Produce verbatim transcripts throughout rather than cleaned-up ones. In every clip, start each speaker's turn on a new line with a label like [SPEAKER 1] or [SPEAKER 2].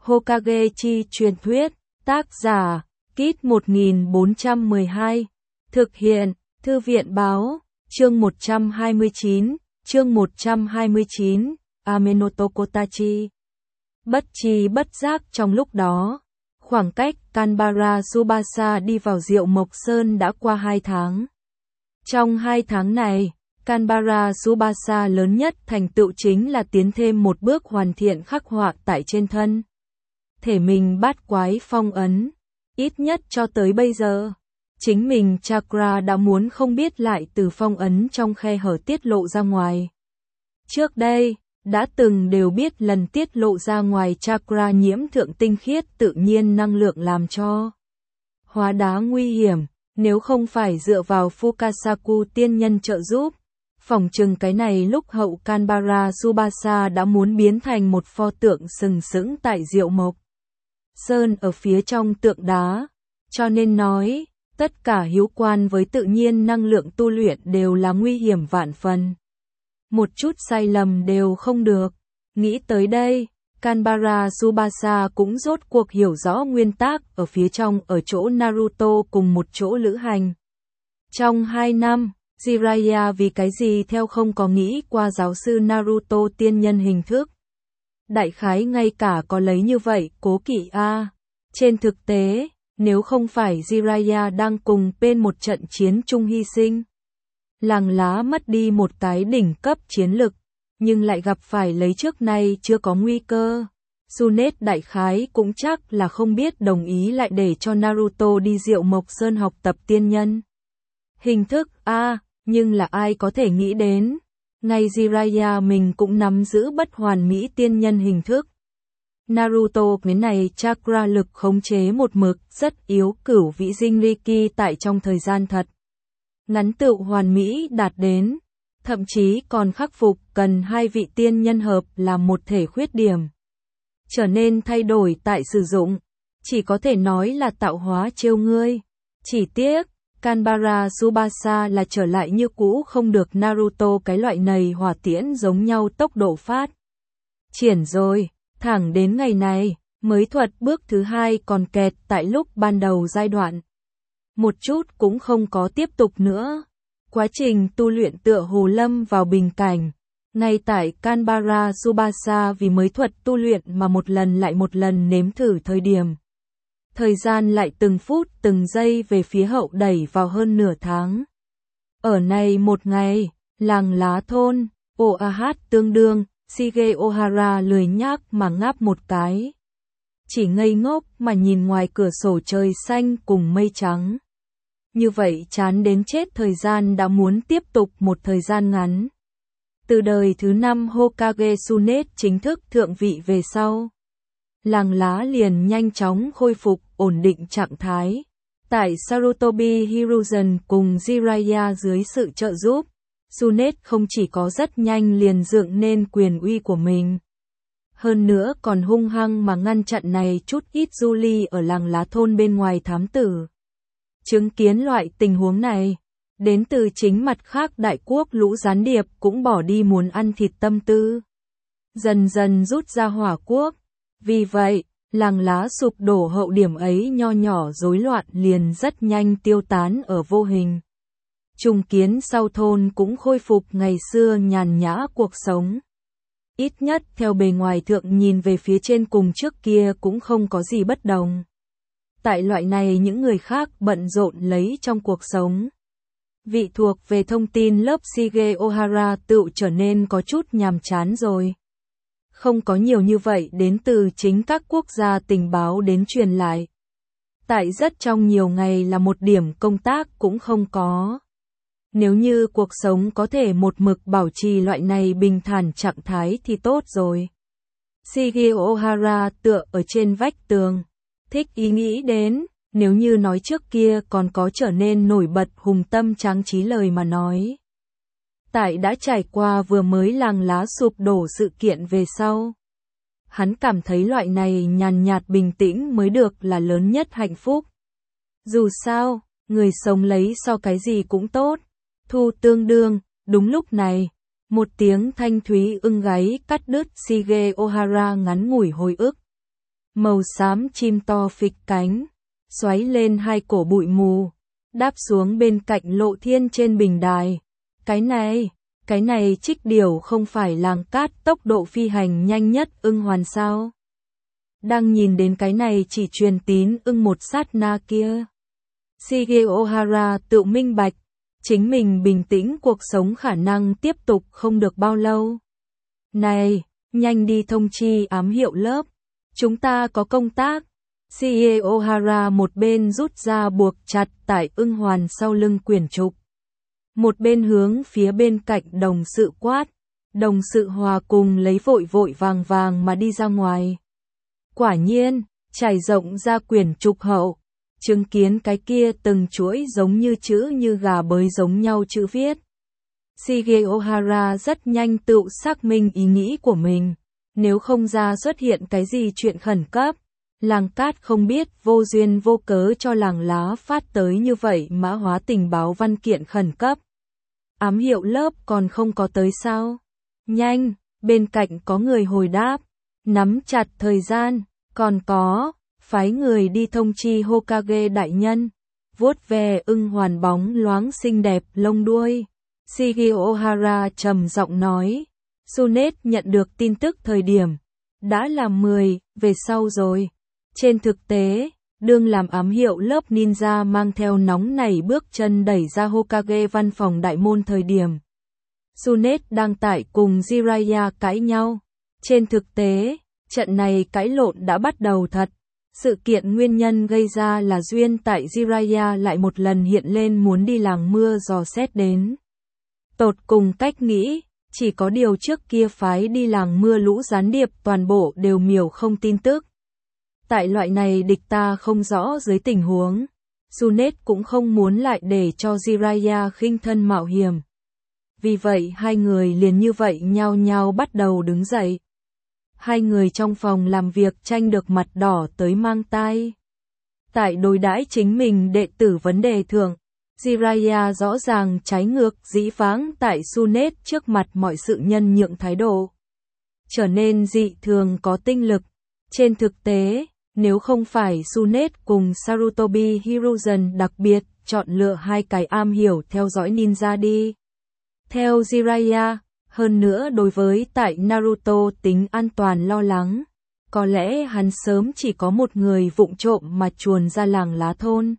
[SPEAKER 1] Hokage chi truyền thuyết, tác giả, Kit một nghìn bốn trăm mười hai, thực hiện, Thư viện báo, chương một trăm hai mươi chín, chương một trăm hai mươi chín, Amenoto Kotachi. Bất tri bất giác trong lúc đó, khoảng cách Kanbara Tsubasa đi vào Diệu Mộc Sơn đã qua hai tháng. Trong hai tháng này, Kanbara Tsubasa lớn nhất thành tựu chính là tiến thêm một bước hoàn thiện khắc họa tại trên thân thể mình bát quái phong ấn. Ít nhất cho tới bây giờ, chính mình Chakra đã muốn không biết lại từ phong ấn trong khe hở tiết lộ ra ngoài. Trước đây, đã từng đều biết lần tiết lộ ra ngoài Chakra nhiễm thượng tinh khiết tự nhiên năng lượng làm cho hóa đá nguy hiểm, nếu không phải dựa vào Fukasaku tiên nhân trợ giúp, phỏng chừng cái này lúc hậu Kanbara Tsubasa đã muốn biến thành một pho tượng sừng sững tại Diệu Mộc Sơn ở phía trong tượng đá. Cho nên nói, tất cả hiếu quan với tự nhiên năng lượng tu luyện đều là nguy hiểm vạn phần. Một chút sai lầm đều không được. Nghĩ tới đây, Kanbara Tsubasa cũng rốt cuộc hiểu rõ nguyên tắc ở phía trong ở chỗ Naruto cùng một chỗ lữ hành. Trong hai năm, Jiraiya vì cái gì theo không có nghĩ qua giáo sư Naruto tiên nhân hình thức. Đại khái ngay cả có lấy như vậy cố kỵ a. Trên thực tế, nếu không phải Jiraiya đang cùng bên một trận chiến chung hy sinh, làng lá mất đi một cái đỉnh cấp chiến lực, nhưng lại gặp phải lấy trước nay chưa có nguy cơ. Tsunade đại khái cũng chắc là không biết đồng ý lại để cho Naruto đi Diệu Mộc Sơn học tập tiên nhân hình thức a, nhưng là ai có thể nghĩ đến, ngay Jiraiya mình cũng nắm giữ bất hoàn mỹ tiên nhân hình thức. Naruto cái này chakra lực khống chế một mực rất yếu cửu vĩ dinh Riki tại trong thời gian thật ngắn tự hoàn mỹ đạt đến, thậm chí còn khắc phục cần hai vị tiên nhân hợp là một thể khuyết điểm, trở nên thay đổi tại sử dụng, chỉ có thể nói là tạo hóa trêu ngươi. Chỉ tiếc, Kanbara Tsubasa là trở lại như cũ không được Naruto cái loại này hỏa tiễn giống nhau tốc độ phát triển rồi, thẳng đến ngày này, mới thuật bước thứ hai còn kẹt tại lúc ban đầu giai đoạn. Một chút cũng không có tiếp tục nữa. Quá trình tu luyện tựa hồ lâm vào bình cảnh. Ngay tại Kanbara Tsubasa vì mới thuật tu luyện mà một lần lại một lần nếm thử thời điểm. Thời gian lại từng phút từng giây về phía hậu đẩy vào hơn nửa tháng. Ở này một ngày, làng lá thôn, Oahat tương đương, Shige Ohara lười nhác mà ngáp một cái. Chỉ ngây ngốc mà nhìn ngoài cửa sổ trời xanh cùng mây trắng. Như vậy chán đến chết thời gian đã muốn tiếp tục một thời gian ngắn. Từ đời thứ năm Hokage Tsunade chính thức thượng vị về sau, làng lá liền nhanh chóng khôi phục ổn định trạng thái. Tại Sarutobi Hiruzen cùng Jiraiya dưới sự trợ giúp, Tsunade không chỉ có rất nhanh liền dựng nên quyền uy của mình, hơn nữa còn hung hăng mà ngăn chặn này chút ít Julie ở làng lá thôn bên ngoài thám tử. Chứng kiến loại tình huống này, đến từ chính mặt khác đại quốc lũ gián điệp cũng bỏ đi muốn ăn thịt tâm tư, dần dần rút ra hỏa quốc. Vì vậy, làng lá sụp đổ hậu điểm ấy nho nhỏ rối loạn liền rất nhanh tiêu tán ở vô hình. Trùng kiến sau thôn cũng khôi phục ngày xưa nhàn nhã cuộc sống. Ít nhất theo bề ngoài thượng nhìn về phía trên cùng trước kia cũng không có gì bất đồng. Tại loại này những người khác bận rộn lấy trong cuộc sống. Vị thuộc về thông tin lớp Shige Ohara tự trở nên có chút nhàm chán rồi. Không có nhiều như vậy đến từ chính các quốc gia tình báo đến truyền lại. Tại rất trong nhiều ngày là một điểm công tác cũng không có. Nếu như cuộc sống có thể một mực bảo trì loại này bình thản trạng thái thì tốt rồi. Shige Ohara tựa ở trên vách tường. Thích ý nghĩ đến, nếu như nói trước kia còn có trở nên nổi bật hùng tâm tráng trí lời mà nói. Tại đã trải qua vừa mới làng lá sụp đổ sự kiện về sau. Hắn cảm thấy loại này nhàn nhạt bình tĩnh mới được là lớn nhất hạnh phúc. Dù sao, người sống lấy so cái gì cũng tốt. Thu tương đương, đúng lúc này, một tiếng thanh thúy ưng gáy cắt đứt Shige Ohara ngắn ngủi hồi ức. màu xám chim to phịch cánh, xoáy lên hai cổ bụi mù, đáp xuống bên cạnh Lộ Thiên trên bình đài. Cái này, cái này Trích Điểu không phải làng cát tốc độ phi hành nhanh nhất ưng hoàn sao? Đang nhìn đến cái này chỉ truyền tín ưng một sát na kia. Shige Ohara tự minh bạch, chính mình bình tĩnh cuộc sống khả năng tiếp tục không được bao lâu. Này, nhanh đi thông chi ám hiệu lớp, chúng ta có công tác. Shige Ohara một bên rút ra buộc chặt tải ưng hoàn sau lưng quyển trục, một bên hướng phía bên cạnh đồng sự quát. Đồng sự hòa cùng lấy vội vội vàng vàng mà đi ra ngoài. Quả nhiên, trải rộng ra quyển trục hậu, chứng kiến cái kia từng chuỗi giống như chữ như gà bới giống nhau chữ viết. Shige Ohara rất nhanh tự xác minh ý nghĩ của mình, nếu không ra xuất hiện cái gì chuyện khẩn cấp, làng cát không biết vô duyên vô cớ cho làng lá phát tới như vậy mã hóa tình báo văn kiện khẩn cấp. Ám hiệu lớp còn không có tới sao? Nhanh, bên cạnh có người hồi đáp, nắm chặt thời gian, còn có, phái người đi thông chi Hokage đại nhân, vuốt ve ưng hoàn bóng loáng xinh đẹp lông đuôi. Shige Ohara trầm giọng nói, Sunet nhận được tin tức thời điểm, đã là mười, về sau rồi. Trên thực tế, đương làm ám hiệu lớp ninja mang theo nóng nảy bước chân đẩy ra Hokage văn phòng đại môn thời điểm. Sunet đang tại cùng Jiraiya cãi nhau. Trên thực tế, trận này cãi lộn đã bắt đầu thật. Sự kiện nguyên nhân gây ra là duyên tại Jiraiya lại một lần hiện lên muốn đi làng mưa dò xét đến. Tột cùng cách nghĩ, chỉ có điều trước kia phái đi làng mưa lũ gián điệp toàn bộ đều miểu không tin tức. Tại loại này địch ta không rõ dưới tình huống, Sunet cũng không muốn lại để cho Jiraiya khinh thân mạo hiểm. Vì vậy hai người liền như vậy nhao nhao bắt đầu đứng dậy. Hai người trong phòng làm việc tranh được mặt đỏ tới mang tai. Tại đối đãi chính mình đệ tử vấn đề thượng, Jiraiya rõ ràng trái ngược dĩ vãng tại Sunet trước mặt mọi sự nhân nhượng thái độ. Trở nên dị thường có tinh lực. Trên thực tế, nếu không phải Sunet cùng Sarutobi Hiruzen đặc biệt chọn lựa hai cái am hiểu theo dõi ninja đi theo Jiraiya, hơn nữa đối với tại Naruto tính an toàn lo lắng, có lẽ hắn sớm chỉ có một người vụng trộm mà chuồn ra làng lá thôn.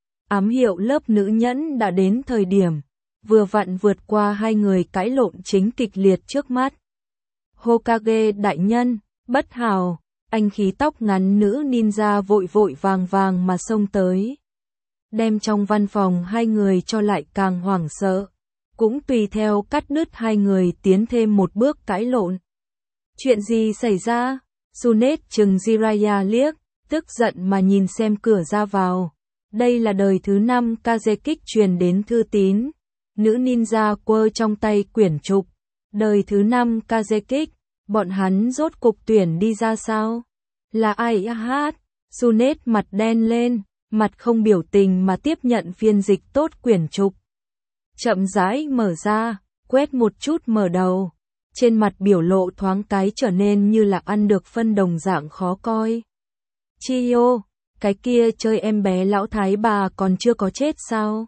[SPEAKER 1] Ám hiệu lớp nữ nhẫn đã đến thời điểm, vừa vặn vượt qua hai người cãi lộn chính kịch liệt trước mắt. Hokage đại nhân, bất hảo, anh khí tóc ngắn nữ ninja vội vội vàng vàng mà xông tới. Đem trong văn phòng hai người cho lại càng hoảng sợ, cũng tùy theo cắt đứt hai người tiến thêm một bước cãi lộn. Chuyện gì xảy ra? Sunet chừng Jiraiya liếc, tức giận mà nhìn xem cửa ra vào. Đây là đời thứ năm Kazekik truyền đến thư tín. Nữ ninja quơ trong tay quyển trục. Đời thứ năm Kazekik, bọn hắn rốt cục tuyển đi ra sao? Là ai hát? Sunet mặt đen lên, mặt không biểu tình mà tiếp nhận phiên dịch tốt quyển trục. Chậm rãi mở ra, quét một chút mở đầu. Trên mặt biểu lộ thoáng cái trở nên như là ăn được phân đồng dạng khó coi. Chiyo, cái kia chơi em bé lão thái bà còn chưa có chết sao?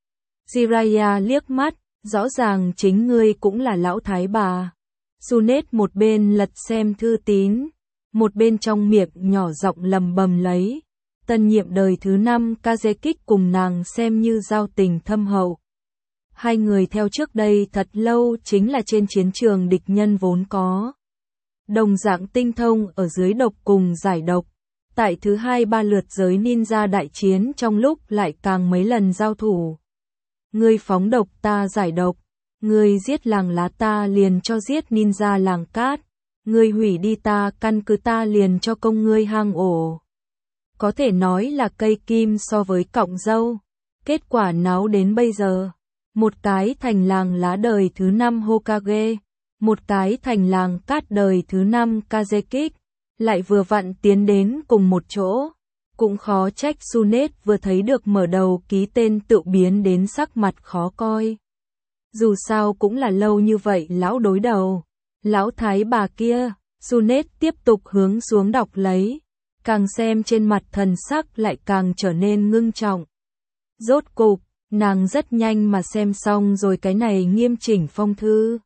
[SPEAKER 1] Jiraiya liếc mắt, rõ ràng chính ngươi cũng là lão thái bà. Sunet một bên lật xem thư tín, một bên trong miệng nhỏ giọng lầm bầm lấy. Tân nhiệm đời thứ năm Kazekik cùng nàng xem như giao tình thâm hậu. Hai người theo trước đây thật lâu chính là trên chiến trường địch nhân vốn có. Đồng dạng tinh thông ở dưới độc cùng giải độc. Tại thứ hai ba lượt giới ninja đại chiến trong lúc lại càng mấy lần giao thủ. Ngươi phóng độc ta giải độc. Ngươi giết làng lá ta liền cho giết ninja làng cát. Ngươi hủy đi ta căn cứ ta liền cho công ngươi hang ổ. Có thể nói là cây kim so với cọng dâu. Kết quả náo đến bây giờ. Một cái thành làng lá đời thứ năm Hokage, một cái thành làng cát đời thứ năm Kazekik, lại vừa vặn tiến đến cùng một chỗ. Cũng khó trách Sunet vừa thấy được mở đầu ký tên tự biến đến sắc mặt khó coi. Dù sao cũng là lâu như vậy lão đối đầu. Lão thái bà kia, Sunet tiếp tục hướng xuống đọc lấy. càng xem trên mặt thần sắc lại càng trở nên ngưng trọng. Rốt cục, nàng rất nhanh mà xem xong rồi cái này nghiêm chỉnh phong thư.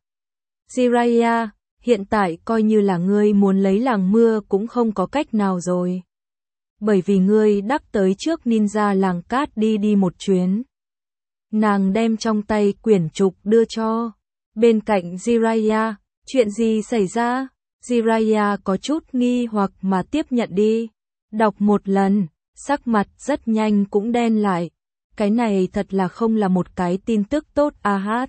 [SPEAKER 1] Jiraiya, hiện tại coi như là ngươi muốn lấy làng mưa cũng không có cách nào rồi. Bởi vì ngươi đắc tới trước ninja làng cát đi đi một chuyến. Nàng đem trong tay quyển trục đưa cho. Bên cạnh Jiraiya, chuyện gì xảy ra? Jiraiya có chút nghi hoặc mà tiếp nhận đi. Đọc một lần, sắc mặt rất nhanh cũng đen lại. Cái này thật là không là một cái tin tức tốt a hát.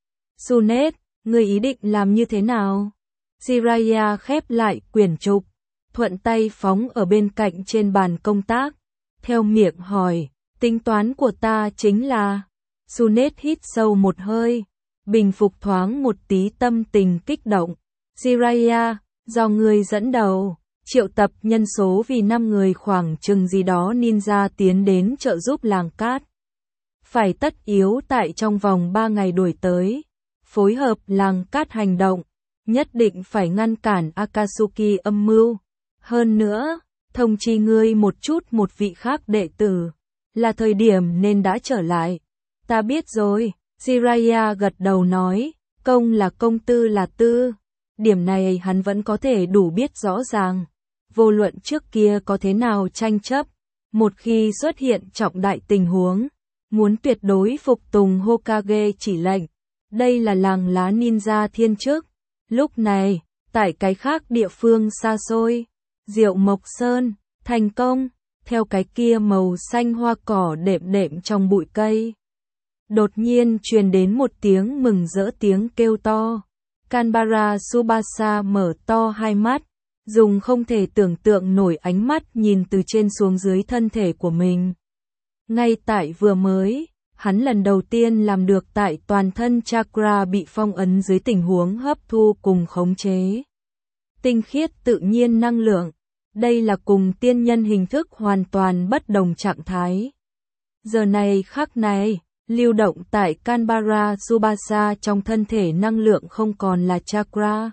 [SPEAKER 1] Sunet, ngươi ý định làm như thế nào? Jiraiya khép lại quyển trục, thuận tay phóng ở bên cạnh trên bàn công tác. Theo miệng hỏi, tính toán của ta chính là... Sunet hít sâu một hơi, bình phục thoáng một tí tâm tình kích động. Jiraiya, do ngươi dẫn đầu, triệu tập nhân số vì năm người khoảng chừng gì đó ninja tiến đến trợ giúp làng cát. Phải tất yếu tại trong vòng ba ngày đuổi tới, phối hợp làng cát hành động, nhất định phải ngăn cản Akatsuki âm mưu. Hơn nữa, thông chi ngươi một chút một vị khác đệ tử, là thời điểm nên đã trở lại. Ta biết rồi, Jiraiya gật đầu nói, công là công tư là tư. Điểm này hắn vẫn có thể đủ biết rõ ràng. Vô luận trước kia có thế nào tranh chấp, một khi xuất hiện trọng đại tình huống, muốn tuyệt đối phục tùng Hokage chỉ lệnh. Đây là làng lá ninja thiên chức. Lúc này, tại cái khác địa phương xa xôi, Diệu Mộc Sơn, thành công, theo cái kia màu xanh hoa cỏ đệm đệm trong bụi cây. Đột nhiên truyền đến một tiếng mừng rỡ tiếng kêu to. Kanbara Tsubasa mở to hai mắt, dùng không thể tưởng tượng nổi ánh mắt nhìn từ trên xuống dưới thân thể của mình. Ngay tại vừa mới, hắn lần đầu tiên làm được tại toàn thân chakra bị phong ấn dưới tình huống hấp thu cùng khống chế. Tinh khiết tự nhiên năng lượng, đây là cùng tiên nhân hình thức hoàn toàn bất đồng trạng thái. Giờ này khắc này, lưu động tại Kanbara Tsubasa trong thân thể năng lượng không còn là chakra,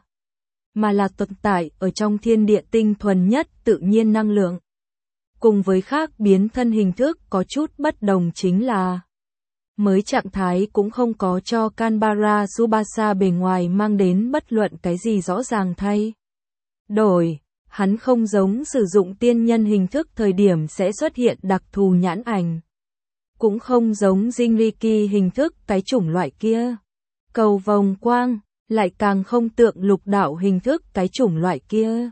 [SPEAKER 1] mà là tồn tại ở trong thiên địa tinh thuần nhất tự nhiên năng lượng. Cùng với khác biến thân hình thức có chút bất đồng chính là mới trạng thái cũng không có cho Kanbara Tsubasa bề ngoài mang đến bất luận cái gì rõ ràng thay đổi. Hắn không giống sử dụng tiên nhân hình thức thời điểm sẽ xuất hiện đặc thù nhãn ảnh. Cũng không giống Jinriki hình thức cái chủng loại kia. Cầu vòng quang, lại càng không tượng lục đạo hình thức cái chủng loại kia.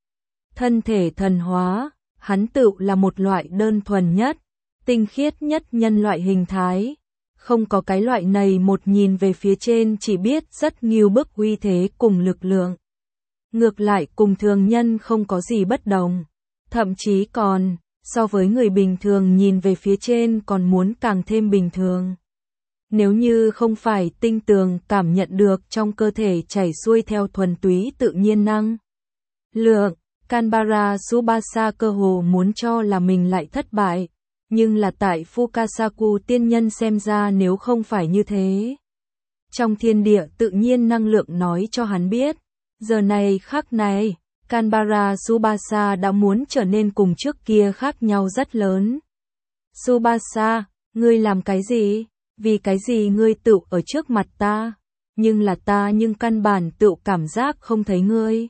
[SPEAKER 1] Thân thể thần hóa, hắn tự là một loại đơn thuần nhất, tinh khiết nhất nhân loại hình thái. Không có cái loại này một nhìn về phía trên chỉ biết rất nghiêu bức uy thế cùng lực lượng. Ngược lại cùng thường nhân không có gì bất đồng. Thậm chí còn, so với người bình thường nhìn về phía trên còn muốn càng thêm bình thường. Nếu như không phải tinh tường cảm nhận được trong cơ thể chảy xuôi theo thuần túy tự nhiên năng lượng, Kanbara Tsubasa cơ hồ muốn cho là mình lại thất bại. Nhưng là tại Fukasaku tiên nhân xem ra nếu không phải như thế. Trong thiên địa tự nhiên năng lượng nói cho hắn biết, giờ này khắc này, Kanbara Tsubasa đã muốn trở nên cùng trước kia khác nhau rất lớn. Tsubasa, ngươi làm cái gì? Vì cái gì ngươi tự ở trước mặt ta? Nhưng là ta nhưng căn bản tự cảm giác không thấy ngươi.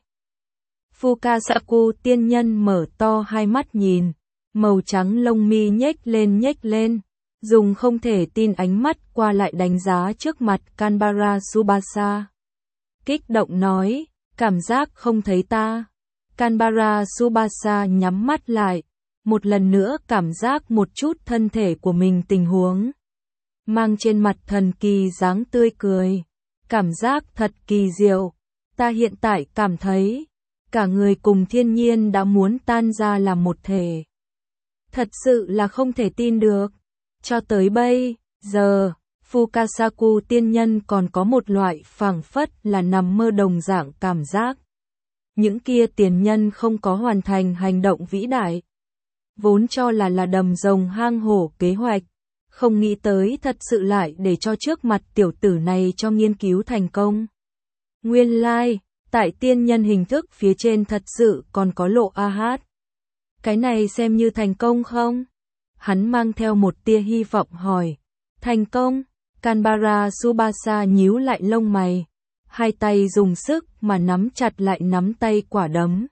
[SPEAKER 1] Fukasaku tiên nhân mở to hai mắt nhìn, màu trắng lông mi nhếch lên nhếch lên, dùng không thể tin ánh mắt qua lại đánh giá trước mặt Kanbara Tsubasa. Kích động nói, cảm giác không thấy ta. Kanbara Tsubasa nhắm mắt lại, một lần nữa cảm giác một chút thân thể của mình tình huống. Mang trên mặt thần kỳ dáng tươi cười, cảm giác thật kỳ diệu. Ta hiện tại cảm thấy, cả người cùng thiên nhiên đã muốn tan ra làm một thể. Thật sự là không thể tin được. Cho tới bây giờ, Fukasaku tiên nhân còn có một loại phảng phất là nằm mơ đồng dạng cảm giác. Những kia tiền nhân không có hoàn thành hành động vĩ đại. Vốn cho là là đầm rồng hang hổ kế hoạch. Không nghĩ tới thật sự lại để cho trước mặt tiểu tử này cho nghiên cứu thành công. Nguyên lai, like, tại tiên nhân hình thức phía trên thật sự còn có lộ a hát. Cái này xem như thành công không? Hắn mang theo một tia hy vọng hỏi. Thành công? Canberra Tsubasa nhíu lại lông mày. Hai tay dùng sức mà nắm chặt lại nắm tay quả đấm.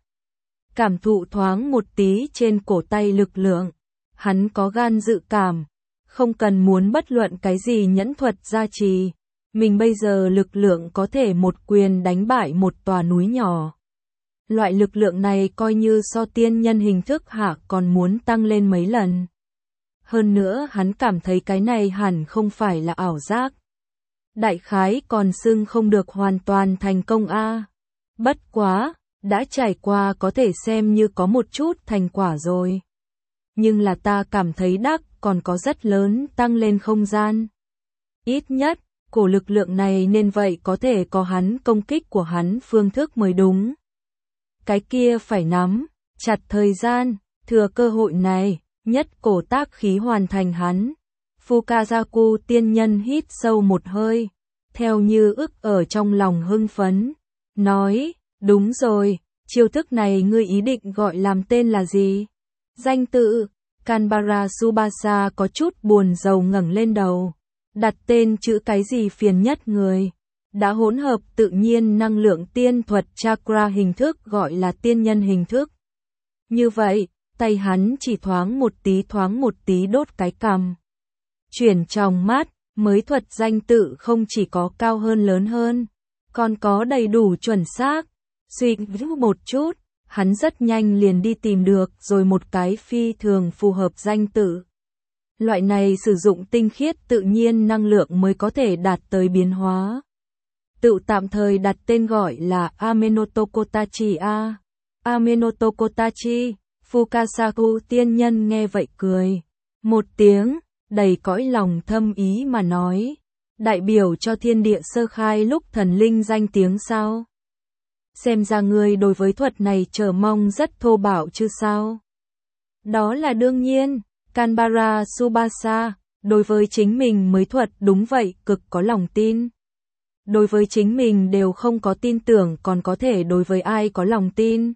[SPEAKER 1] Cảm thụ thoáng một tí trên cổ tay lực lượng. Hắn có gan dự cảm. Không cần muốn bất luận cái gì nhẫn thuật gia trì. Mình bây giờ lực lượng có thể một quyền đánh bại một tòa núi nhỏ. Loại lực lượng này coi như so tiên nhân hình thức hạ còn muốn tăng lên mấy lần. Hơn nữa hắn cảm thấy cái này hẳn không phải là ảo giác. Đại khái còn xưng không được hoàn toàn thành công a. Bất quá, đã trải qua có thể xem như có một chút thành quả rồi. Nhưng là ta cảm thấy đắc còn có rất lớn tăng lên không gian. Ít nhất, cổ lực lượng này nên vậy có thể có hắn công kích của hắn phương thức mới đúng. Cái kia phải nắm chặt thời gian, thừa cơ hội này, nhất cổ tác khí hoàn thành hắn. Fukazaku tiên nhân hít sâu một hơi, theo như ức ở trong lòng hưng phấn, nói, đúng rồi, chiêu thức này ngươi ý định gọi làm tên là gì? Danh tự, Canberra Tsubasa có chút buồn rầu ngẩng lên đầu, đặt tên chữ cái gì phiền nhất người. Đã hỗn hợp tự nhiên năng lượng tiên thuật chakra hình thức gọi là tiên nhân hình thức. Như vậy, tay hắn chỉ thoáng một tí thoáng một tí đốt cái cằm. Chuyển trong mắt, mới thuật danh tự không chỉ có cao hơn lớn hơn, còn có đầy đủ chuẩn xác. Suy nghĩ một chút, hắn rất nhanh liền đi tìm được rồi một cái phi thường phù hợp danh tự. Loại này sử dụng tinh khiết tự nhiên năng lượng mới có thể đạt tới biến hóa. Tự tạm thời đặt tên gọi là Amenotokotachi A. Amenotokotachi, Fukasaku tiên nhân nghe vậy cười. Một tiếng, đầy cõi lòng thâm ý mà nói. Đại biểu cho thiên địa sơ khai lúc thần linh danh tiếng sao? Xem ra ngươi đối với thuật này chờ mong rất thô bạo chứ sao? Đó là đương nhiên, Canberra Tsubasa, đối với chính mình mới thuật đúng vậy cực có lòng tin. Đối với chính mình đều không có tin tưởng còn có thể đối với ai có lòng tin.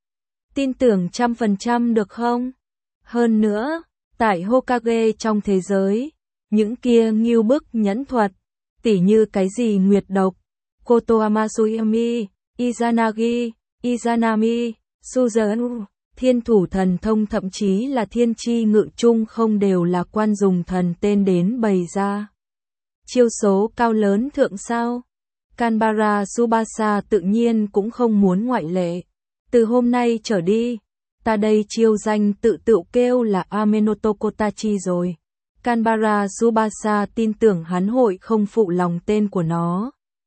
[SPEAKER 1] Tin tưởng trăm phần trăm được không? Hơn nữa, tại Hokage trong thế giới, những kia nghiêu bức nhẫn thuật, tỉ như cái gì nguyệt độc, Kotoama Suyami, Izanagi, Izanami, Suzanu, thiên thủ thần thông thậm chí là thiên chi ngự trung không đều là quan dùng thần tên đến bày ra. Chiêu số cao lớn thượng sao? Canberra Tsubasa tự nhiên cũng không muốn ngoại lệ. Từ hôm nay trở đi, ta đây chiêu danh tự tự kêu là Amenotokotachi rồi. Canberra Tsubasa tin tưởng hắn hội không phụ lòng tên của nó.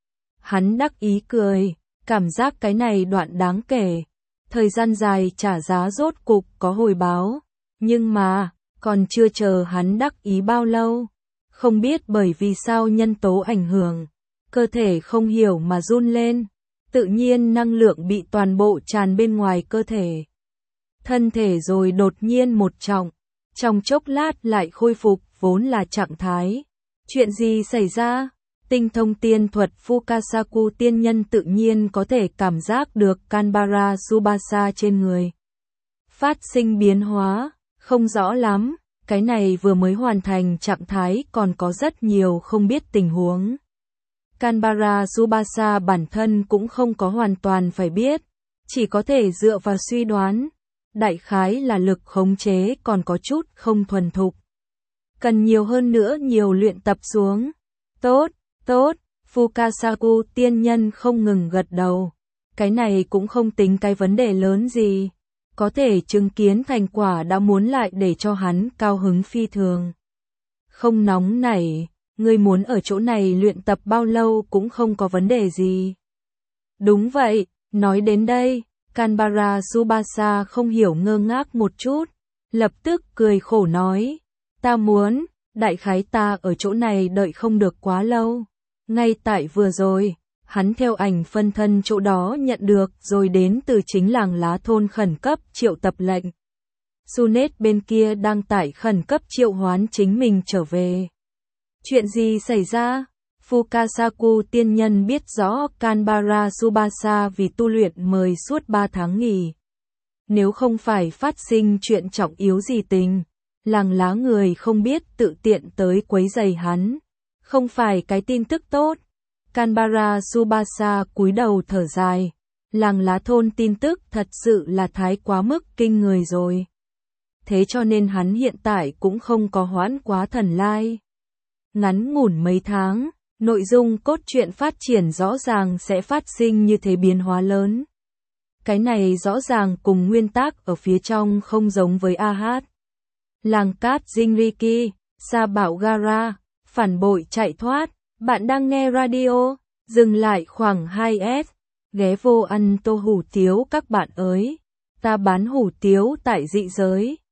[SPEAKER 1] Hắn đắc ý cười, cảm giác cái này đoạn đáng kể. Thời gian dài trả giá rốt cục có hồi báo. Nhưng mà, còn chưa chờ hắn đắc ý bao lâu. Không biết bởi vì sao nhân tố ảnh hưởng, cơ thể không hiểu mà run lên, tự nhiên năng lượng bị toàn bộ tràn bên ngoài cơ thể. Thân thể rồi đột nhiên một trọng, trong chốc lát lại khôi phục vốn là trạng thái. Chuyện gì xảy ra? Tinh thông tiên thuật Fukasaku tiên nhân tự nhiên có thể cảm giác được Canberra Tsubasa trên người phát sinh biến hóa, không rõ lắm. Cái này vừa mới hoàn thành trạng thái còn có rất nhiều không biết tình huống. Canberra Tsubasa bản thân cũng không có hoàn toàn phải biết, chỉ có thể dựa vào suy đoán. Đại khái là lực khống chế còn có chút không thuần thục. Cần nhiều hơn nữa nhiều luyện tập xuống. Tốt, tốt, Fukasaku tiên nhân không ngừng gật đầu. Cái này cũng không tính cái vấn đề lớn gì. Có thể chứng kiến thành quả đã muốn lại để cho hắn cao hứng phi thường. Không nóng nảy, ngươi muốn ở chỗ này luyện tập bao lâu cũng không có vấn đề gì. Đúng vậy, nói đến đây, Canberra Tsubasa không hiểu ngơ ngác một chút, lập tức cười khổ nói, ta muốn, đại khái ta ở chỗ này đợi không được quá lâu. Ngay tại vừa rồi, hắn theo ảnh phân thân chỗ đó nhận được rồi đến từ chính làng lá thôn khẩn cấp triệu tập lệnh. Sunet bên kia đang tải khẩn cấp triệu hoán chính mình trở về. Chuyện gì xảy ra? Fukasaku tiên nhân biết rõ Canberra Tsubasa vì tu luyện mời suốt ba tháng nghỉ. Nếu không phải phát sinh chuyện trọng yếu gì tình, làng lá người không biết tự tiện tới quấy rầy hắn. Không phải cái tin tức tốt. Canberra Tsubasa cúi đầu thở dài. Làng lá thôn tin tức thật sự là thái quá mức kinh người rồi. Thế cho nên hắn hiện tại cũng không có hoãn quá thần lai. Ngắn ngủn mấy tháng, nội dung cốt truyện phát triển rõ ràng sẽ phát sinh như thế biến hóa lớn. Cái này rõ ràng cùng nguyên tác ở phía trong không giống với a hát. Làng cát Jinriki, Sa Bảo Gara, phản bội chạy thoát, bạn đang nghe radio, dừng lại khoảng hai S, ghé vô ăn tô hủ tiếu các bạn ơi, ta bán hủ tiếu tại dị giới.